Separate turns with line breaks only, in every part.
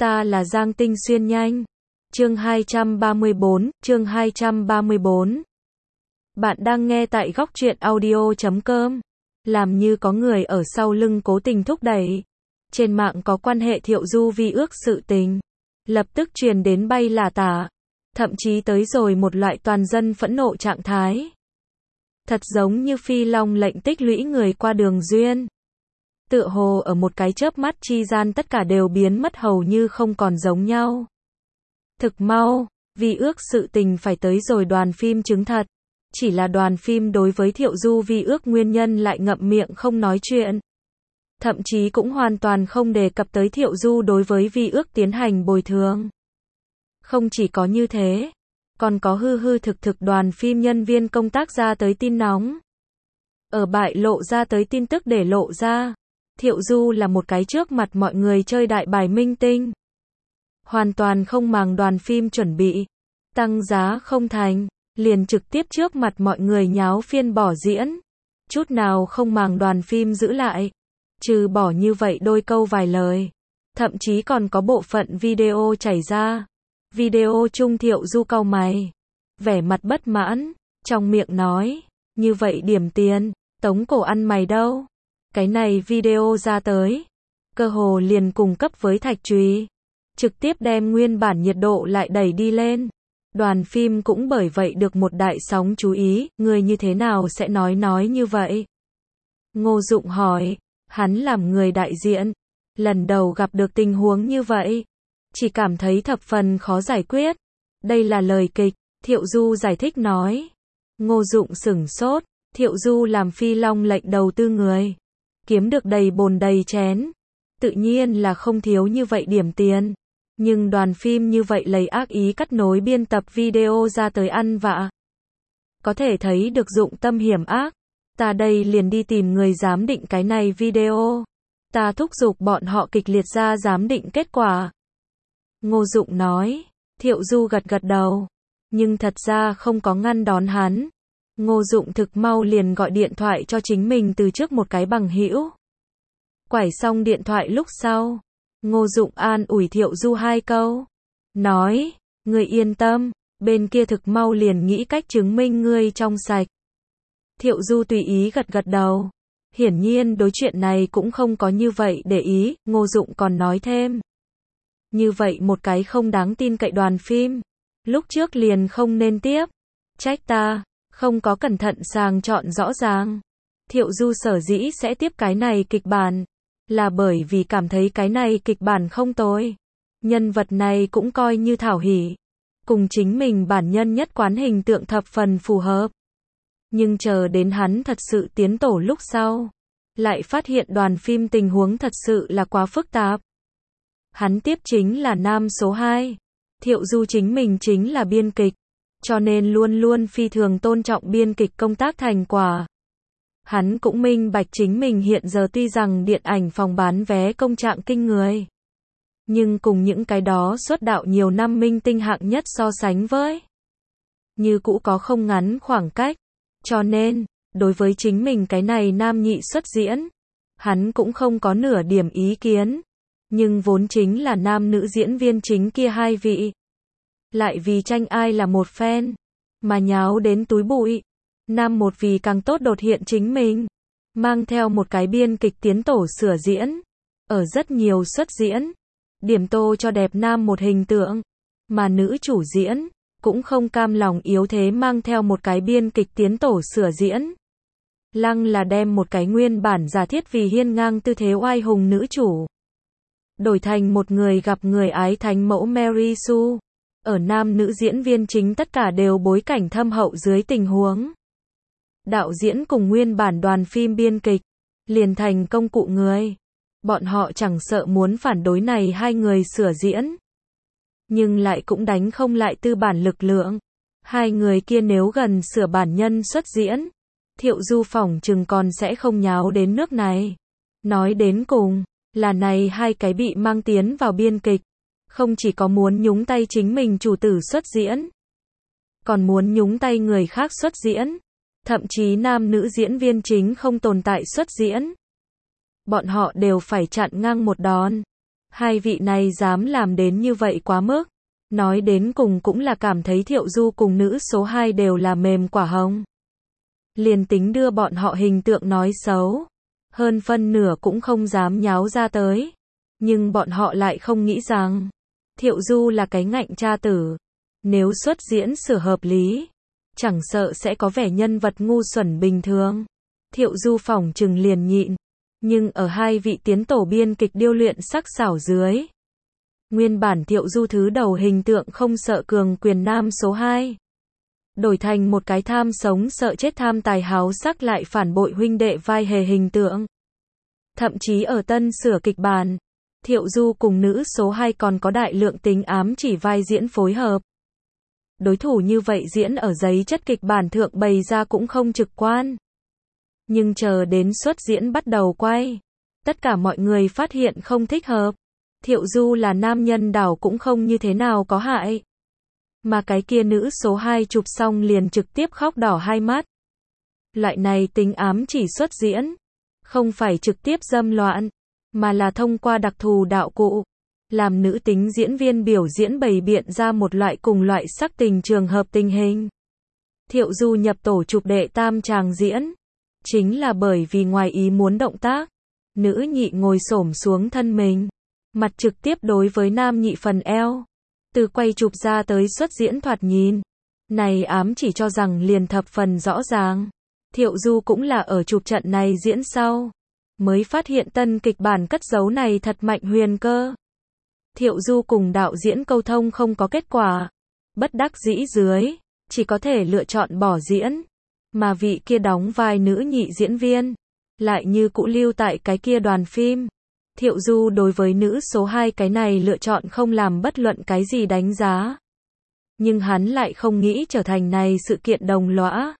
Ta là Giang Tinh Xuyên nhanh. Chương 234. Bạn đang nghe tại góc truyện audio.com. Làm như có người ở sau lưng cố tình thúc đẩy. Trên mạng có quan hệ Thiệu Du vi ước sự tình. Lập tức truyền đến bay là tả. Thậm chí tới rồi một loại toàn dân phẫn nộ trạng thái. Thật giống như phi long lệnh tích lũy người qua đường duyên. Tựa hồ ở một cái chớp mắt chi gian tất cả đều biến mất hầu như không còn giống nhau. Thực mau, vi ước sự tình phải tới rồi đoàn phim chứng thật. Chỉ là đoàn phim đối với Thiệu Du vi ước nguyên nhân lại ngậm miệng không nói chuyện. Thậm chí cũng hoàn toàn không đề cập tới Thiệu Du đối với vi ước tiến hành bồi thường. Không chỉ có như thế, còn có hư thực đoàn phim nhân viên công tác ra tới tin nóng. Ở bại lộ ra tới tin tức để lộ ra. Thiệu Du là một cái trước mặt mọi người chơi đại bài minh tinh. Hoàn toàn không màng đoàn phim chuẩn bị. Tăng giá không thành, liền trực tiếp trước mặt mọi người nháo phiên bỏ diễn. Chút nào không màng đoàn phim giữ lại. Trừ bỏ như vậy đôi câu vài lời. Thậm chí còn có bộ phận video chảy ra. Video chung Thiệu Du cau mày. Vẻ mặt bất mãn, trong miệng nói. Như vậy điểm tiền, tống cổ ăn mày đâu. Cái này video ra tới. Cơ hồ liền cùng cấp với thạch chùy. Trực tiếp đem nguyên bản nhiệt độ lại đẩy đi lên. Đoàn phim cũng bởi vậy được một đại sóng chú ý. Người như thế nào sẽ nói như vậy? Ngô Dụng hỏi. Hắn làm người đại diện. Lần đầu gặp được tình huống như vậy. Chỉ cảm thấy thập phần khó giải quyết. Đây là lời kịch. Thiệu Du giải thích nói. Ngô Dụng sửng sốt. Thiệu Du làm phi long lệnh đầu tư người. Kiếm được đầy bồn đầy chén. Tự nhiên là không thiếu như vậy điểm tiền. Nhưng đoàn phim như vậy lấy ác ý cắt nối biên tập video ra tới ăn vạ. Có thể thấy được dụng tâm hiểm ác. Ta đây liền đi tìm người giám định cái này video. Ta thúc giục bọn họ kịch liệt ra giám định kết quả. Ngô Dụng nói. Thiệu Du gật đầu. Nhưng thật ra không có ngăn đón hắn. Ngô Dụng thực mau liền gọi điện thoại cho chính mình từ trước một cái bằng hữu. Quải xong điện thoại lúc sau, Ngô Dụng an ủi Thiệu Du hai câu. Nói, ngươi yên tâm, bên kia thực mau liền nghĩ cách chứng minh ngươi trong sạch. Thiệu Du tùy ý gật đầu. Hiển nhiên đối chuyện này cũng không có như vậy để ý, Ngô Dụng còn nói thêm. Như vậy một cái không đáng tin cậy đoàn phim. Lúc trước liền không nên tiếp. Trách ta, không có cẩn thận sàng chọn rõ ràng. Thiệu Du sở dĩ sẽ tiếp cái này kịch bản. Là bởi vì cảm thấy cái này kịch bản không tồi. Nhân vật này cũng coi như thảo hỉ. Cùng chính mình bản nhân nhất quán hình tượng thập phần phù hợp. Nhưng chờ đến hắn thật sự tiến tổ lúc sau. Lại phát hiện đoàn phim tình huống thật sự là quá phức tạp. Hắn tiếp chính là nam số 2. Thiệu Du chính mình chính là biên kịch. Cho nên luôn luôn phi thường tôn trọng biên kịch công tác thành quả. Hắn cũng minh bạch chính mình hiện giờ tuy rằng điện ảnh phòng bán vé công trạng kinh người. Nhưng cùng những cái đó xuất đạo nhiều năm minh tinh hạng nhất so sánh với. Như cũ có không ngắn khoảng cách. Cho nên, đối với chính mình cái này nam nhị xuất diễn. Hắn cũng không có nửa điểm ý kiến. Nhưng vốn chính là nam nữ diễn viên chính kia hai vị. Lại vì tranh ai là một fan. Mà nháo đến túi bụi. Nam một vì càng tốt đột hiện chính mình. Mang theo một cái biên kịch tiến tổ sửa diễn. Ở rất nhiều suất diễn. Điểm tô cho đẹp nam một hình tượng. Mà nữ chủ diễn. Cũng không cam lòng yếu thế mang theo một cái biên kịch tiến tổ sửa diễn. Lăng là đem một cái nguyên bản giả thiết vì hiên ngang tư thế oai hùng nữ chủ. Đổi thành một người gặp người ái thánh mẫu Mary Sue. Ở nam nữ diễn viên chính tất cả đều bối cảnh thâm hậu dưới tình huống. Đạo diễn cùng nguyên bản đoàn phim biên kịch. Liền thành công cụ người. Bọn họ chẳng sợ muốn phản đối này hai người sửa diễn. Nhưng lại cũng đánh không lại tư bản lực lượng. Hai người kia nếu gần sửa bản nhân xuất diễn. Thiệu Du phỏng chừng còn sẽ không nháo đến nước này. Nói đến cùng, là này hai cái bị mang tiến vào biên kịch. Không chỉ có muốn nhúng tay chính mình chủ tử xuất diễn. Còn muốn nhúng tay người khác xuất diễn. Thậm chí nam nữ diễn viên chính không tồn tại xuất diễn. Bọn họ đều phải chặn ngang một đòn. Hai vị này dám làm đến như vậy quá mức. Nói đến cùng cũng là cảm thấy Thiệu Du cùng nữ số 2 đều là mềm quả hồng. Liền tính đưa bọn họ hình tượng nói xấu, hơn phân nửa cũng không dám nháo ra tới. Nhưng bọn họ lại không nghĩ rằng, Thiệu Du là cái ngạnh cha tử. Nếu xuất diễn sửa hợp lý, chẳng sợ sẽ có vẻ nhân vật ngu xuẩn bình thường. Thiệu Du phỏng chừng liền nhịn. Nhưng ở hai vị tiến tổ biên kịch điêu luyện sắc sảo dưới, nguyên bản Thiệu Du thứ đầu hình tượng không sợ cường quyền nam số 2. Đổi thành một cái tham sống sợ chết tham tài háo sắc lại phản bội huynh đệ vai hề hình tượng. Thậm chí ở tân sửa kịch bản, Thiệu Du cùng nữ số 2 còn có đại lượng tính ám chỉ vai diễn phối hợp. Đối thủ như vậy diễn ở giấy chất kịch bản thượng bày ra cũng không trực quan. Nhưng chờ đến xuất diễn bắt đầu quay, tất cả mọi người phát hiện không thích hợp. Thiệu Du là nam nhân đảo cũng không như thế nào có hại. Mà cái kia nữ số 2 chụp xong liền trực tiếp khóc đỏ hai mắt. Loại này tính ám chỉ xuất diễn, không phải trực tiếp dâm loạn, mà là thông qua đặc thù đạo cụ, làm nữ tính diễn viên biểu diễn bày biện ra một loại cùng loại sắc tình trường hợp tình hình. Thiệu Du nhập tổ chụp đệ tam tràng diễn, chính là bởi vì ngoài ý muốn động tác, nữ nhị ngồi xổm xuống thân mình, mặt trực tiếp đối với nam nhị phần eo. Từ quay chụp ra tới xuất diễn thoạt nhìn, này ám chỉ cho rằng liền thập phần rõ ràng. Thiệu Du cũng là ở chụp trận này diễn sau, mới phát hiện tân kịch bản cất giấu này thật mạnh huyền cơ. Thiệu Du cùng đạo diễn câu thông không có kết quả, bất đắc dĩ dưới, chỉ có thể lựa chọn bỏ diễn. Mà vị kia đóng vai nữ nhị diễn viên, lại như cũ lưu tại cái kia đoàn phim. Thiệu Du đối với nữ số 2 cái này lựa chọn không làm bất luận cái gì đánh giá. Nhưng hắn lại không nghĩ trở thành này sự kiện đồng lõa.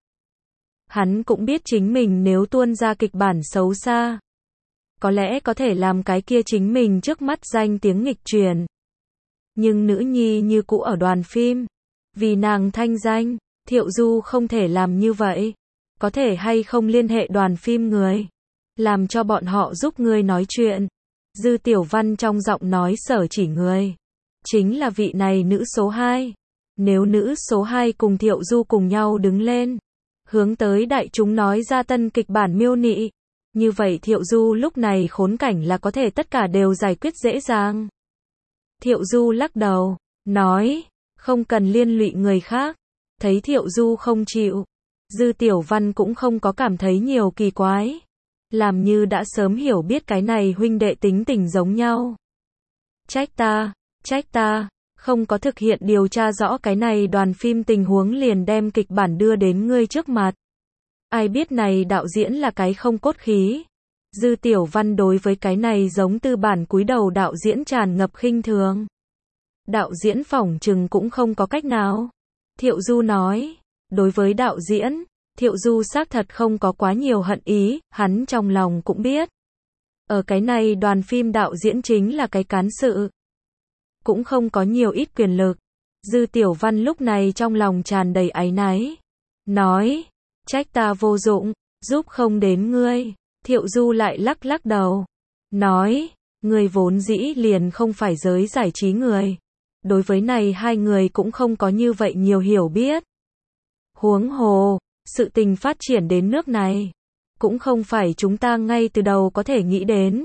Hắn cũng biết chính mình nếu tuôn ra kịch bản xấu xa, có lẽ có thể làm cái kia chính mình trước mắt danh tiếng nghịch truyền. Nhưng nữ nhi như cũ ở đoàn phim, vì nàng thanh danh, Thiệu Du không thể làm như vậy. Có thể hay không liên hệ đoàn phim người, làm cho bọn họ giúp ngươi nói chuyện. Dư Tiểu Văn trong giọng nói sở chỉ người, chính là vị này nữ số 2. Nếu nữ số 2 cùng Thiệu Du cùng nhau đứng lên, hướng tới đại chúng nói ra tân kịch bản miêu nị, như vậy Thiệu Du lúc này khốn cảnh là có thể tất cả đều giải quyết dễ dàng. Thiệu Du lắc đầu, nói, không cần liên lụy người khác. Thấy Thiệu Du không chịu, Dư Tiểu Văn cũng không có cảm thấy nhiều kỳ quái. Làm như đã sớm hiểu biết cái này huynh đệ tính tình giống nhau. Trách ta, không có thực hiện điều tra rõ cái này đoàn phim tình huống liền đem kịch bản đưa đến ngươi trước mặt. Ai biết này đạo diễn là cái không cốt khí. Dư Tiểu Văn đối với cái này giống tư bản cúi đầu đạo diễn tràn ngập khinh thường. Đạo diễn phỏng chừng cũng không có cách nào. Thiệu Du nói, đối với đạo diễn, Thiệu Du xác thật không có quá nhiều hận ý, hắn trong lòng cũng biết. Ở cái này đoàn phim đạo diễn chính là cái cán sự. Cũng không có nhiều ít quyền lực. Dư Tiểu Văn lúc này trong lòng tràn đầy áy náy. Nói, trách ta vô dụng, giúp không đến ngươi. Thiệu Du lại lắc lắc đầu. Nói, ngươi vốn dĩ liền không phải giới giải trí người. Đối với này hai người cũng không có như vậy nhiều hiểu biết. Huống hồ, sự tình phát triển đến nước này, cũng không phải chúng ta ngay từ đầu có thể nghĩ đến.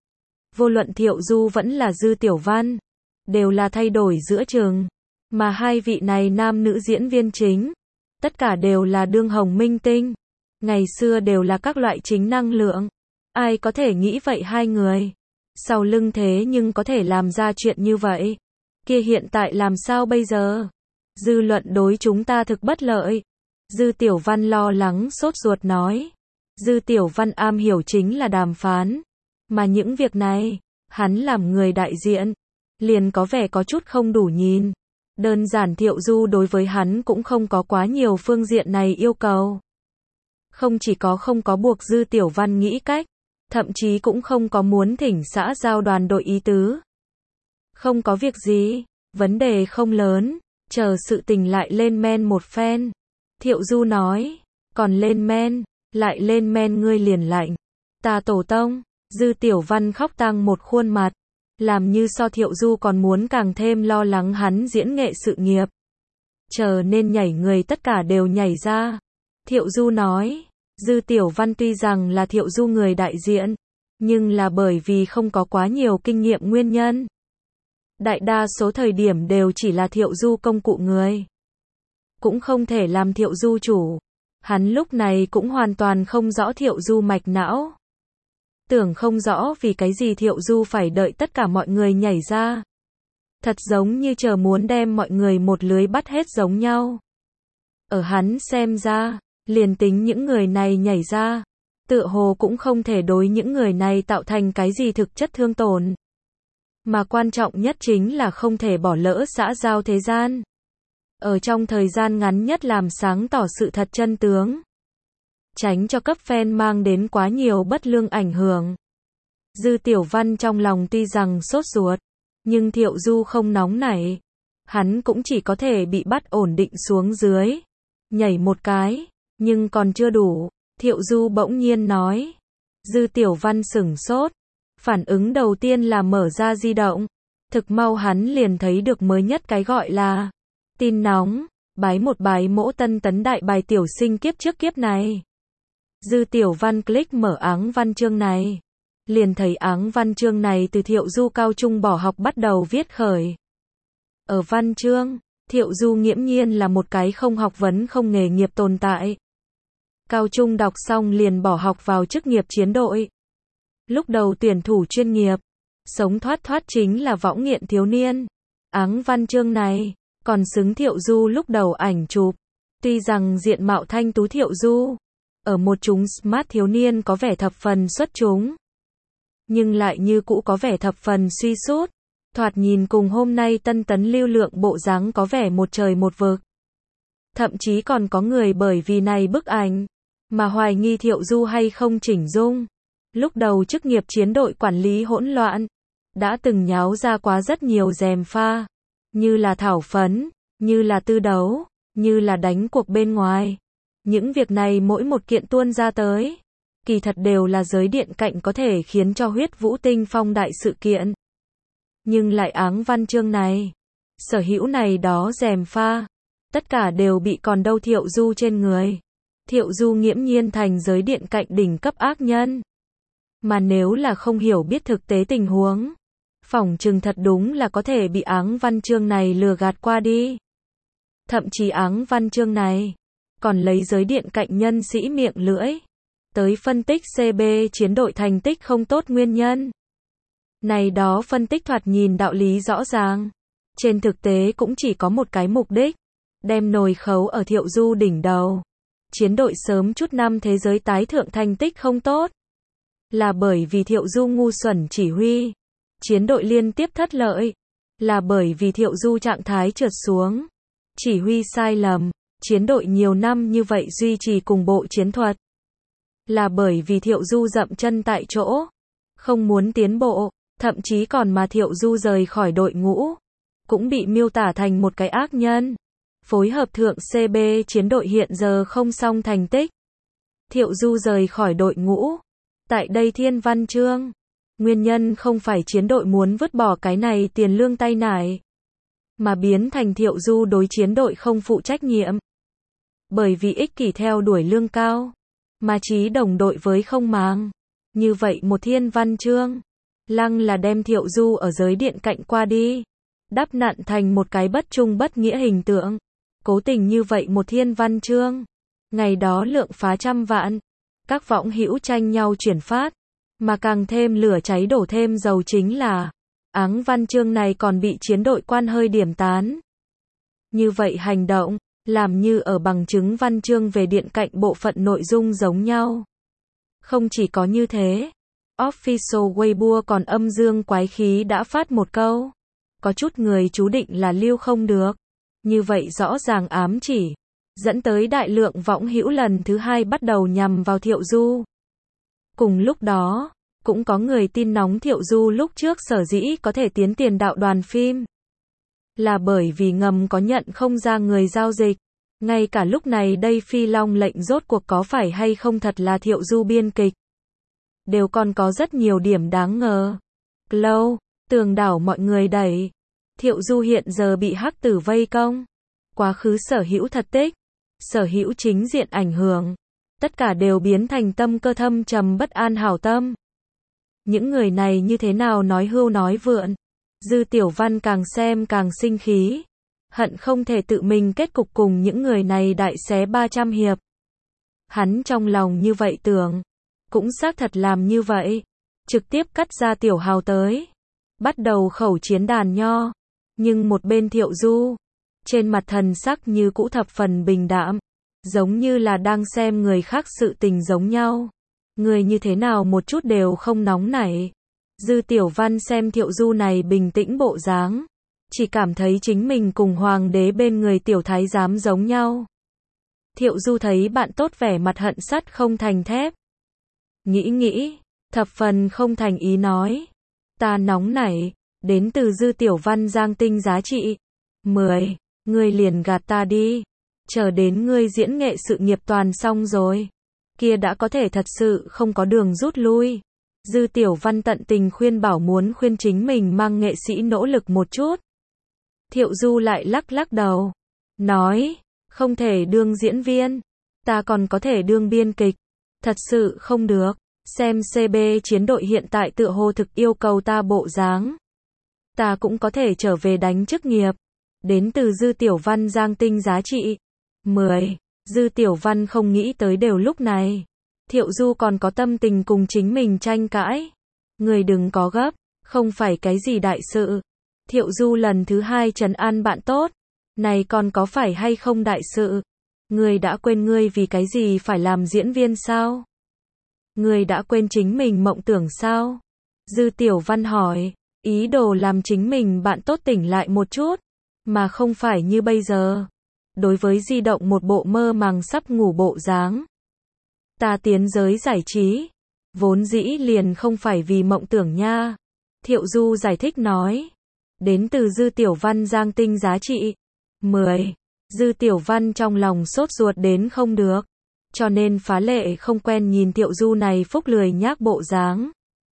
Vô luận Thiệu Du vẫn là Dư Tiểu Văn, đều là thay đổi giữa chừng. Mà hai vị này nam nữ diễn viên chính, tất cả đều là đương hồng minh tinh. Ngày xưa đều là các loại chính năng lượng. Ai có thể nghĩ vậy hai người, sau lưng thế nhưng có thể làm ra chuyện như vậy. Kia hiện tại làm sao bây giờ? Dư luận đối chúng ta thực bất lợi. Dư Tiểu Văn lo lắng sốt ruột nói. Dư Tiểu Văn am hiểu chính là đàm phán. Mà những việc này, hắn làm người đại diện, liền có vẻ có chút không đủ nhìn. Đơn giản Thiệu Du đối với hắn cũng không có quá nhiều phương diện này yêu cầu. Không chỉ có không có buộc Dư Tiểu Văn nghĩ cách, thậm chí cũng không có muốn thỉnh xã giao đoàn đội ý tứ. Không có việc gì, vấn đề không lớn, chờ sự tình lại lên men một phen. Thiệu Du nói, còn lên men, lại lên men ngươi liền lạnh. Ta tổ tông, Dư Tiểu Văn khóc tang một khuôn mặt. làm như so Thiệu Du còn muốn càng thêm lo lắng hắn diễn nghệ sự nghiệp. Chờ nên nhảy người tất cả đều nhảy ra. Thiệu Du nói, Dư Tiểu Văn tuy rằng là Thiệu Du người đại diện, nhưng là bởi vì không có quá nhiều kinh nghiệm nguyên nhân. Đại đa số thời điểm đều chỉ là Thiệu Du công cụ người. Cũng không thể làm Thiệu Du chủ. Hắn lúc này cũng hoàn toàn không rõ Thiệu Du mạch não. Tưởng không rõ vì cái gì Thiệu Du phải đợi tất cả mọi người nhảy ra. Thật giống như chờ muốn đem mọi người một lưới bắt hết giống nhau. Ở hắn xem ra, liền tính những người này nhảy ra, tựa hồ cũng không thể đối những người này tạo thành cái gì thực chất thương tổn. Mà quan trọng nhất chính là không thể bỏ lỡ xã giao thế gian. Ở trong thời gian ngắn nhất làm sáng tỏ sự thật chân tướng. Tránh cho cấp fan mang đến quá nhiều bất lương ảnh hưởng. Dư Tiểu Văn trong lòng tuy rằng sốt ruột, nhưng Thiệu Du không nóng nảy. Hắn cũng chỉ có thể bị bắt ổn định xuống dưới. Nhảy một cái, nhưng còn chưa đủ. Thiệu Du bỗng nhiên nói. Dư Tiểu Văn sửng sốt. Phản ứng đầu tiên là mở ra di động. Thực mau hắn liền thấy được mới nhất cái gọi là tin nóng, bái một bái mỗ tân tấn đại bài tiểu sinh kiếp trước kiếp này. Dư Tiểu Văn click mở áng văn chương này. Liền thấy áng văn chương này từ Thiệu Du cao trung bỏ học bắt đầu viết khởi. Ở văn chương, Thiệu Du nghiễm nhiên là một cái không học vấn không nghề nghiệp tồn tại. Cao trung đọc xong liền bỏ học vào chức nghiệp chiến đội. Lúc đầu tuyển thủ chuyên nghiệp, sống thoát chính là võng nghiện thiếu niên. Áng văn chương này, còn xứng Thiệu Du lúc đầu ảnh chụp. Tuy rằng diện mạo thanh tú Thiệu Du, ở một chúng smart thiếu niên có vẻ thập phần xuất chúng. Nhưng lại như cũ có vẻ thập phần suy sút. Thoạt nhìn cùng hôm nay tân tấn lưu lượng bộ dáng có vẻ một trời một vực. Thậm chí còn có người bởi vì này bức ảnh, mà hoài nghi Thiệu Du hay không chỉnh dung. Lúc đầu chức nghiệp chiến đội quản lý hỗn loạn, đã từng nháo ra quá rất nhiều gièm pha. Như là thảo phấn, như là tư đấu, như là đánh cuộc bên ngoài. Những việc này mỗi một kiện tuôn ra tới, kỳ thật đều là giới điện cạnh có thể khiến cho huyết vũ tinh phong đại sự kiện. Nhưng lại áng văn chương này, sở hữu này đó gièm pha, tất cả đều bị còn đâu Thiệu Du trên người. Thiệu Du nghiễm nhiên thành giới điện cạnh đỉnh cấp ác nhân. Mà nếu là không hiểu biết thực tế tình huống, phỏng chừng thật đúng là có thể bị áng văn chương này lừa gạt qua đi. Thậm chí áng văn chương này, còn lấy giới điện cạnh nhân sĩ miệng lưỡi, tới phân tích CB chiến đội thành tích không tốt nguyên nhân. Này đó phân tích thoạt nhìn đạo lý rõ ràng. Trên thực tế cũng chỉ có một cái mục đích, đem nồi khấu ở Thiệu Du đỉnh đầu. Chiến đội sớm chút năm thế giới tái thượng thành tích không tốt, là bởi vì Thiệu Du ngu xuẩn chỉ huy. Chiến đội liên tiếp thất lợi, là bởi vì Thiệu Du trạng thái trượt xuống. Chỉ huy sai lầm, chiến đội nhiều năm như vậy duy trì cùng bộ chiến thuật. Là bởi vì Thiệu Du dậm chân tại chỗ, không muốn tiến bộ, thậm chí còn mà Thiệu Du rời khỏi đội ngũ, cũng bị miêu tả thành một cái ác nhân. Phối hợp thượng CB chiến đội hiện giờ không xong thành tích. Thiệu Du rời khỏi đội ngũ. Tại đây thiên văn chương, nguyên nhân không phải chiến đội muốn vứt bỏ cái này tiền lương tay nải, mà biến thành Thiệu Du đối chiến đội không phụ trách nhiệm. Bởi vì ích kỷ theo đuổi lương cao, mà chí đồng đội với không màng. Như vậy một thiên văn chương, lăng là đem Thiệu Du ở giới điện cạnh qua đi, đắp nặn thành một cái bất trung bất nghĩa hình tượng. Cố tình như vậy một thiên văn chương, ngày đó lượng phá trăm vạn, các võng hữu tranh nhau chuyển phát, mà càng thêm lửa cháy đổ thêm dầu chính là, áng văn chương này còn bị chiến đội quan hơi điểm tán. Như vậy hành động, làm như ở bằng chứng văn chương về điện cạnh bộ phận nội dung giống nhau. Không chỉ có như thế, Official Weibo còn âm dương quái khí đã phát một câu. Có chút người chú định là lưu không được. Như vậy rõ ràng ám chỉ, dẫn tới đại lượng võng hữu lần thứ hai bắt đầu nhằm vào Thiệu Du. Cùng lúc đó, cũng có người tin nóng Thiệu Du lúc trước sở dĩ có thể tiến tiền đạo đoàn phim. Là bởi vì ngầm có nhận không ra người giao dịch. Ngay cả lúc này đây Phi Long lệnh rốt cuộc có phải hay không thật là Thiệu Du biên kịch. Đều còn có rất nhiều điểm đáng ngờ. Glow Tường đảo mọi người đẩy. Thiệu Du hiện giờ bị hắc tử vây công. Quá khứ sở hữu thật tích, sở hữu chính diện ảnh hưởng, tất cả đều biến thành tâm cơ thâm trầm bất an hảo tâm. Những người này như thế nào nói hưu nói vượn. Dư Tiểu Văn càng xem càng sinh khí, hận không thể tự mình kết cục cùng những người này đại xé 300 hiệp. Hắn trong lòng như vậy tưởng, cũng xác thật làm như vậy, trực tiếp cắt ra Tiểu Hào tới, bắt đầu khẩu chiến đàn nho. Nhưng một bên Thiệu Du, trên mặt thần sắc như cũ thập phần bình đạm, giống như là đang xem người khác sự tình giống nhau. Người như thế nào một chút đều không nóng nảy. Dư Tiểu Văn xem Thiệu Du này bình tĩnh bộ dáng, chỉ cảm thấy chính mình cùng hoàng đế bên người tiểu thái giám giống nhau. Thiệu Du thấy bạn tốt vẻ mặt hận sắt không thành thép. Nghĩ, thập phần không thành ý nói. Ta nóng nảy, đến từ Dư Tiểu Văn giang tinh giá trị 10, ngươi liền gạt ta đi. Chờ đến ngươi diễn nghệ sự nghiệp toàn xong rồi, kia đã có thể thật sự không có đường rút lui. Dư Tiểu Văn tận tình khuyên bảo muốn khuyên chính mình mang nghệ sĩ nỗ lực một chút. Thiệu Du lại lắc đầu, nói, không thể đương diễn viên, ta còn có thể đương biên kịch, thật sự không được, xem CB chiến đội hiện tại tựa hồ thực yêu cầu ta bộ dáng. Ta cũng có thể trở về đánh chức nghiệp. Đến từ Dư Tiểu Văn giang tinh giá trị 10, Dư Tiểu Văn không nghĩ tới đều lúc này. Thiệu Du còn có tâm tình cùng chính mình tranh cãi. Người đừng có gấp, không phải cái gì đại sự. Thiệu Du lần thứ 2 trấn an bạn tốt. Này còn có phải hay không đại sự? Người đã quên ngươi vì cái gì phải làm diễn viên sao? Người đã quên chính mình mộng tưởng sao? Dư Tiểu Văn hỏi, ý đồ làm chính mình bạn tốt tỉnh lại một chút, mà không phải như bây giờ. Đối với di động một bộ mơ màng sắp ngủ bộ dáng. Ta tiến giới giải trí, vốn dĩ liền không phải vì mộng tưởng nha. Thiệu Du giải thích nói. Đến từ Dư Tiểu Văn giang tinh giá trị 10, Dư Tiểu Văn trong lòng sốt ruột đến không được, cho nên phá lệ không quen nhìn Thiệu Du này phúc lười nhác bộ dáng.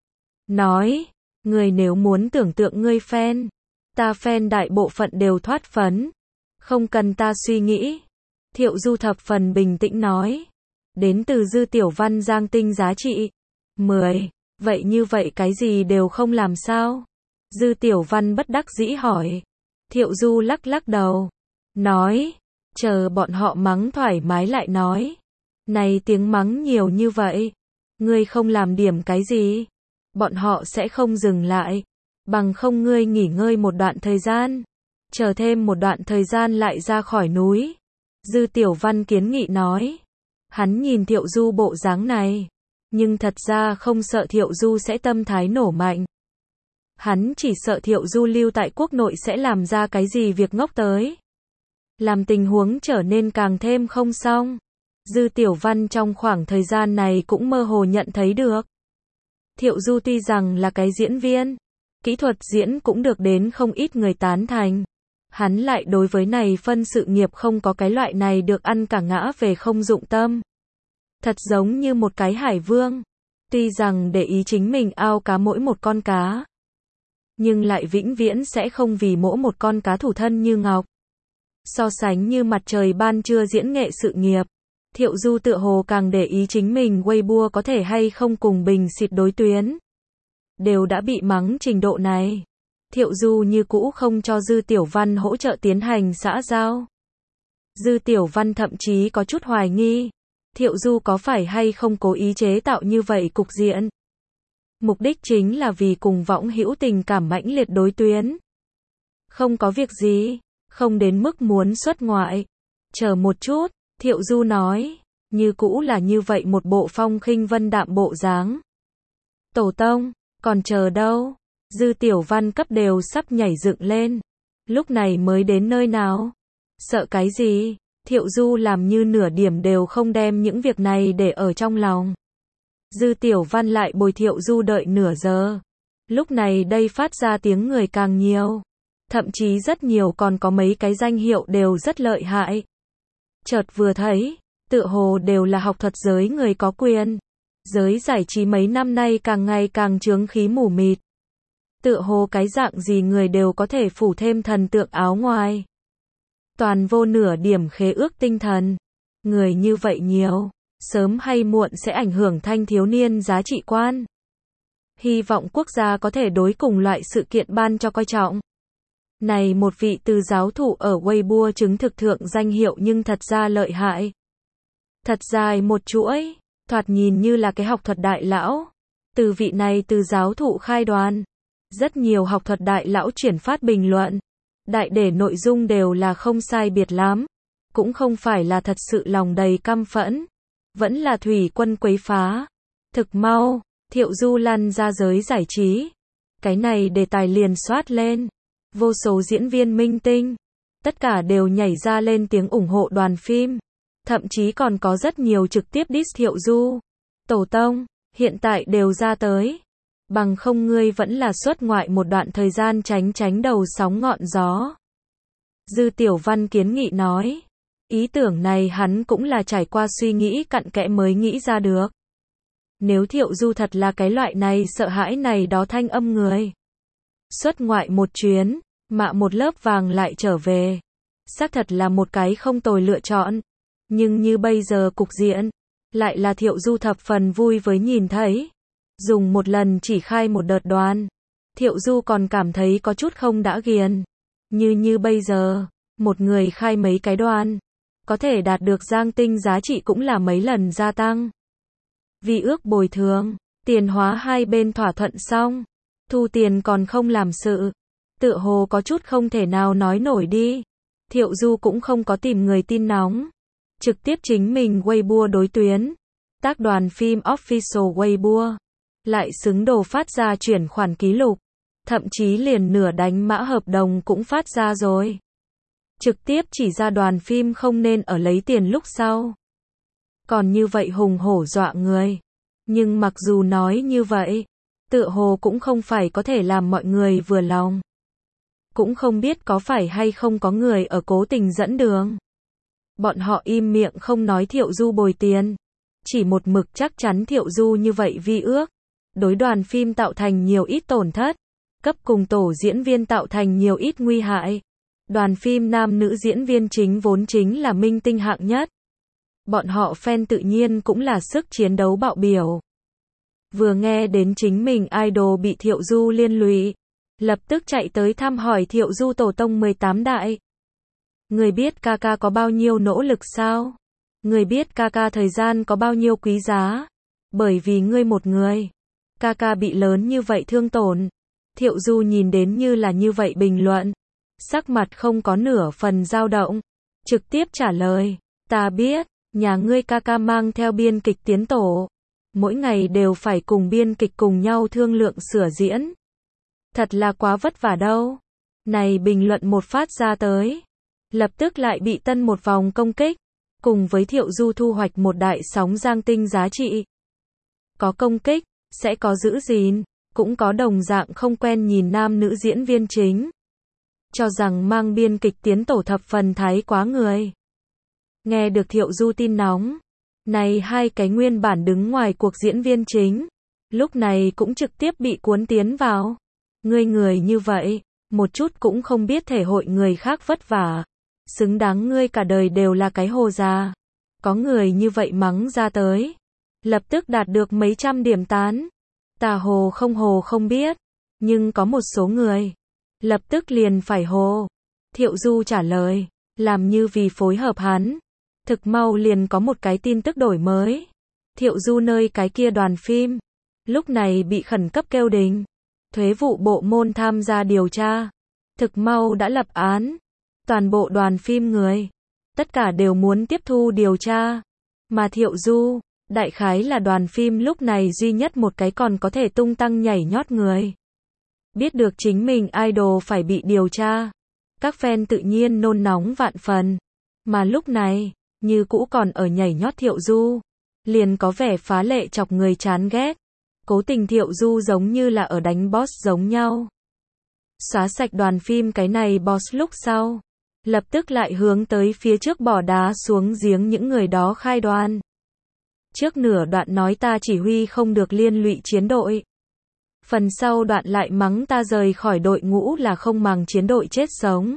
Nói, người nếu muốn tưởng tượng ngươi fan, ta fan đại bộ phận đều thoát phấn, không cần ta suy nghĩ. Thiệu Du thập phần bình tĩnh nói. Đến từ Dư Tiểu Văn giang tinh giá trị 10, vậy như vậy cái gì đều không làm sao? Dư Tiểu Văn bất đắc dĩ hỏi. Thiệu Du lắc đầu, nói, chờ bọn họ mắng thoải mái lại nói. Này tiếng mắng nhiều như vậy, ngươi không làm điểm cái gì, bọn họ sẽ không dừng lại, bằng không ngươi nghỉ ngơi một đoạn thời gian, chờ thêm một đoạn thời gian lại ra khỏi núi. Dư Tiểu Văn kiến nghị nói. Hắn nhìn Thiệu Du bộ dáng này, nhưng thật ra không sợ Thiệu Du sẽ tâm thái nổ mạnh. Hắn chỉ sợ Thiệu Du lưu tại quốc nội sẽ làm ra cái gì việc ngốc tới, làm tình huống trở nên càng thêm không xong. Dư Tiểu Văn trong khoảng thời gian này cũng mơ hồ nhận thấy được. Thiệu Du tuy rằng là cái diễn viên, kỹ thuật diễn cũng được đến không ít người tán thành. Hắn lại đối với này phân sự nghiệp không có cái loại này được ăn cả ngã về không dụng tâm. Thật giống như một cái hải vương. Tuy rằng để ý chính mình ao cá mỗi một con cá, nhưng lại vĩnh viễn sẽ không vì mỗi một con cá thủ thân như ngọc. So sánh như mặt trời ban trưa diễn nghệ sự nghiệp, Thiệu Du tựa hồ càng để ý chính mình Weibo có thể hay không cùng bình xịt đối tuyến. Đều đã bị mắng trình độ này, Thiệu Du như cũ không cho Dư Tiểu Văn hỗ trợ tiến hành xã giao. Dư Tiểu Văn thậm chí có chút hoài nghi, Thiệu Du có phải hay không cố ý chế tạo như vậy cục diện. Mục đích chính là vì cùng võng hữu tình cảm mãnh liệt đối tuyến. Không có việc gì, không đến mức muốn xuất ngoại. Chờ một chút, Thiệu Du nói, như cũ là như vậy một bộ phong khinh vân đạm bộ dáng. Tổ tông, còn chờ đâu? Dư Tiểu Văn cấp đều sắp nhảy dựng lên. Lúc này mới đến nơi nào? Sợ cái gì? Thiệu Du làm như nửa điểm đều không đem những việc này để ở trong lòng. Dư Tiểu Văn lại bồi Thiệu Du đợi nửa giờ. Lúc này đây phát ra tiếng người càng nhiều. Thậm chí rất nhiều còn có mấy cái danh hiệu đều rất lợi hại. Chợt vừa thấy, tựa hồ đều là học thuật giới người có quyền. Giới giải trí mấy năm nay càng ngày càng chướng khí mù mịt. Tựa hồ cái dạng gì người đều có thể phủ thêm thần tượng áo ngoài. Toàn vô nửa điểm khế ước tinh thần. Người như vậy nhiều, sớm hay muộn sẽ ảnh hưởng thanh thiếu niên giá trị quan. Hy vọng quốc gia có thể đối cùng loại sự kiện ban cho coi trọng. Này một vị từ giáo thụ ở Weibo chứng thực thượng danh hiệu nhưng thật ra lợi hại. Thật dài một chuỗi, thoạt nhìn như là cái học thuật đại lão. Từ vị này từ giáo thụ khai đoàn. Rất nhiều học thuật đại lão chuyển phát bình luận. Đại để nội dung đều là không sai biệt lắm. Cũng không phải là thật sự lòng đầy căm phẫn. Vẫn là thủy quân quấy phá. Thực mau, Thiệu Du lăn ra giới giải trí. Cái này đề tài liền soát lên. Vô số diễn viên minh tinh. Tất cả đều nhảy ra lên tiếng ủng hộ đoàn phim. Thậm chí còn có rất nhiều trực tiếp diss Thiệu Du. Tổ tông, hiện tại đều ra tới. Bằng không ngươi vẫn là xuất ngoại một đoạn thời gian tránh đầu sóng ngọn gió. Dư Tiểu Văn kiến nghị nói. Ý tưởng này hắn cũng là trải qua suy nghĩ cặn kẽ mới nghĩ ra được. Nếu Thiệu Du thật là cái loại này sợ hãi này đó thanh âm người. Xuất ngoại một chuyến, mạ một lớp vàng lại trở về. Xác thật là một cái không tồi lựa chọn. Nhưng như bây giờ cục diện, lại là Thiệu Du thập phần vui với nhìn thấy. Dùng một lần chỉ khai một đợt đoàn. Thiệu Du còn cảm thấy có chút không đã ghiền. Như bây giờ, một người khai mấy cái đoàn. Có thể đạt được giang tinh giá trị cũng là mấy lần gia tăng. Vì ước bồi thường, tiền hóa hai bên thỏa thuận xong. Thu tiền còn không làm sự. Tựa hồ có chút không thể nào nói nổi đi. Thiệu Du cũng không có tìm người tin nóng. Trực tiếp chính mình Weibo đối tuyến. Tác đoàn phim official Weibo. Lại xứng đồ phát ra chuyển khoản ký lục. Thậm chí liền nửa đánh mã hợp đồng cũng phát ra rồi. Trực tiếp chỉ ra đoàn phim không nên ở lấy tiền lúc sau. Còn như vậy hùng hổ dọa người. Nhưng mặc dù nói như vậy, tựa hồ cũng không phải có thể làm mọi người vừa lòng. Cũng không biết có phải hay không có người ở cố tình dẫn đường. Bọn họ im miệng không nói Thiệu Du bồi tiền. Chỉ một mực chắc chắn Thiệu Du như vậy vi ước. Đối đoàn phim tạo thành nhiều ít tổn thất. Cấp cùng tổ diễn viên tạo thành nhiều ít nguy hại. Đoàn phim nam nữ diễn viên chính vốn chính là minh tinh hạng nhất. Bọn họ fan tự nhiên cũng là sức chiến đấu bạo biểu. Vừa nghe đến chính mình idol bị Thiệu Du liên lụy, lập tức chạy tới thăm hỏi Thiệu Du tổ tông 18 đại. Người biết ca ca có bao nhiêu nỗ lực sao? Người biết ca ca thời gian có bao nhiêu quý giá? Bởi vì ngươi một người, ca ca bị lớn như vậy thương tổn. Thiệu Du nhìn đến như là như vậy bình luận. Sắc mặt không có nửa phần dao động. Trực tiếp trả lời, ta biết, nhà ngươi ca ca mang theo biên kịch tiến tổ. Mỗi ngày đều phải cùng biên kịch cùng nhau thương lượng sửa diễn. Thật là quá vất vả đâu. Này bình luận một phát ra tới. Lập tức lại bị tân một vòng công kích. Cùng với Thiệu Du thu hoạch một đại sóng giang tinh giá trị. Có công kích, sẽ có giữ gìn. Cũng có đồng dạng không quen nhìn nam nữ diễn viên chính. Cho rằng mang biên kịch tiến tổ thập phần thái quá người. Nghe được Thiệu Du tin nóng. Này hai cái nguyên bản đứng ngoài cuộc diễn viên chính. Lúc này cũng trực tiếp bị cuốn tiến vào. Người như vậy, một chút cũng không biết thể hội người khác vất vả. Xứng đáng ngươi cả đời đều là cái hồ già. Có người như vậy mắng ra tới. Lập tức đạt được mấy trăm điểm tán. Tà hồ không biết. Nhưng có một số người. Lập tức liền phải hồ. Thiệu Du trả lời. Làm như vì phối hợp hắn. Thực mau liền có một cái tin tức đổi mới. Thiệu Du nơi cái kia đoàn phim. Lúc này bị khẩn cấp kêu đình. Thuế vụ bộ môn tham gia điều tra. Thực mau đã lập án. Toàn bộ đoàn phim người. Tất cả đều muốn tiếp thu điều tra. Mà Thiệu Du, đại khái là đoàn phim lúc này duy nhất một cái còn có thể tung tăng nhảy nhót người. Biết được chính mình idol phải bị điều tra. Các fan tự nhiên nôn nóng vạn phần. Mà lúc này, như cũ còn ở nhảy nhót Thiệu Du. Liền có vẻ phá lệ chọc người chán ghét. Cố tình Thiệu Du giống như là ở đánh boss giống nhau. Xóa sạch đoàn phim cái này boss lúc sau. Lập tức lại hướng tới phía trước bỏ đá xuống giếng những người đó khai đoàn. Trước nửa đoạn nói ta chỉ huy không được liên lụy chiến đội. Phần sau đoạn lại mắng ta rời khỏi đội ngũ là không màng chiến đội chết sống.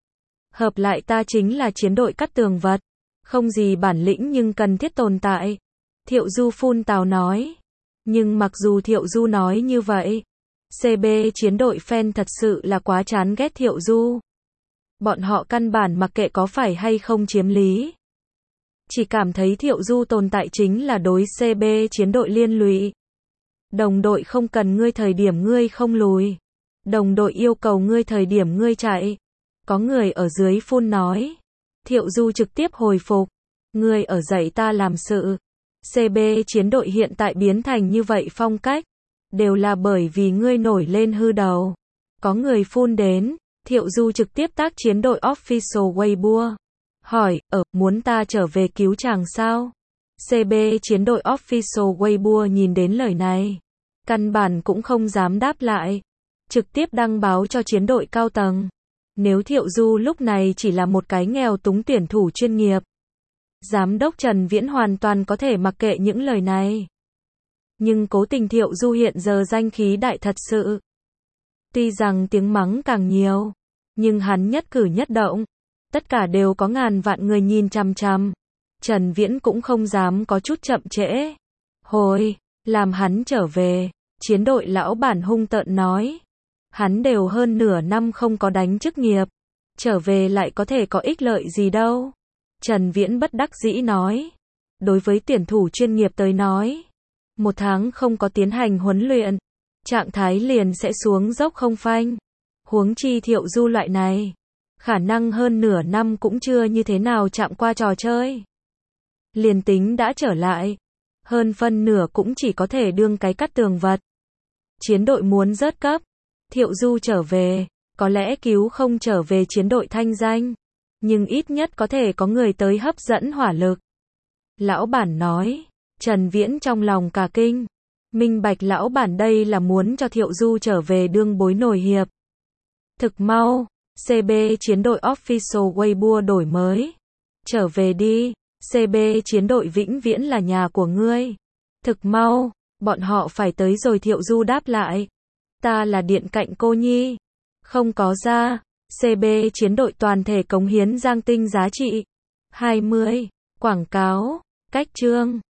Hợp lại ta chính là chiến đội cắt tường vật. Không gì bản lĩnh nhưng cần thiết tồn tại. Thiệu Du phun tào nói. Nhưng mặc dù Thiệu Du nói như vậy, CB chiến đội fan thật sự là quá chán ghét Thiệu Du. Bọn họ căn bản mặc kệ có phải hay không chiếm lý. Chỉ cảm thấy Thiệu Du tồn tại chính là đối CB chiến đội liên lụy. Đồng đội không cần ngươi thời điểm ngươi không lùi. Đồng đội yêu cầu ngươi thời điểm ngươi chạy. Có người ở dưới phun nói. Thiệu Du trực tiếp hồi phục. Ngươi ở dạy ta làm sự. CB chiến đội hiện tại biến thành như vậy phong cách. Đều là bởi vì ngươi nổi lên hư đầu. Có người phun đến. Thiệu Du trực tiếp tác chiến đội official Weibo. Hỏi, muốn ta trở về cứu chàng sao? CB chiến đội official Weibo nhìn đến lời này. Căn bản cũng không dám đáp lại. Trực tiếp đăng báo cho chiến đội cao tầng. Nếu Thiệu Du lúc này chỉ là một cái nghèo túng tuyển thủ chuyên nghiệp, Giám đốc Trần Viễn hoàn toàn có thể mặc kệ những lời này. Nhưng cố tình Thiệu Du hiện giờ danh khí đại thật sự. Tuy rằng tiếng mắng càng nhiều, nhưng hắn nhất cử nhất động, tất cả đều có ngàn vạn người nhìn chằm chằm. Trần Viễn cũng không dám có chút chậm trễ. Hồi, làm hắn trở về, chiến đội lão bản hung tợn nói. Hắn đều hơn nửa năm không có đánh chức nghiệp. Trở về lại có thể có ích lợi gì đâu. Trần Viễn bất đắc dĩ nói. Đối với tuyển thủ chuyên nghiệp tới nói, 1 tháng không có tiến hành huấn luyện, trạng thái liền sẽ xuống dốc không phanh. Huống chi Thiệu Du loại này, khả năng hơn nửa năm cũng chưa như thế nào chạm qua trò chơi. Liền tính đã trở lại, hơn phân nửa cũng chỉ có thể đương cái cắt tường vật. Chiến đội muốn rớt cấp, Thiệu Du trở về, có lẽ cứu không trở về chiến đội thanh danh, nhưng ít nhất có thể có người tới hấp dẫn hỏa lực. Lão bản nói. Trần Viễn trong lòng cả kinh. Minh bạch lão bản đây là muốn cho Thiệu Du trở về đương bối nổi hiệp. Thực mau, CB chiến đội official Weibo đổi mới. Trở về đi, CB chiến đội vĩnh viễn là nhà của ngươi. Thực mau, bọn họ phải tới rồi. Thiệu Du đáp lại. Ta là điện cạnh cô nhi. Không có ra, CB chiến đội toàn thể cống hiến Giang Tinh giá trị. 20. Quảng cáo, cách chương.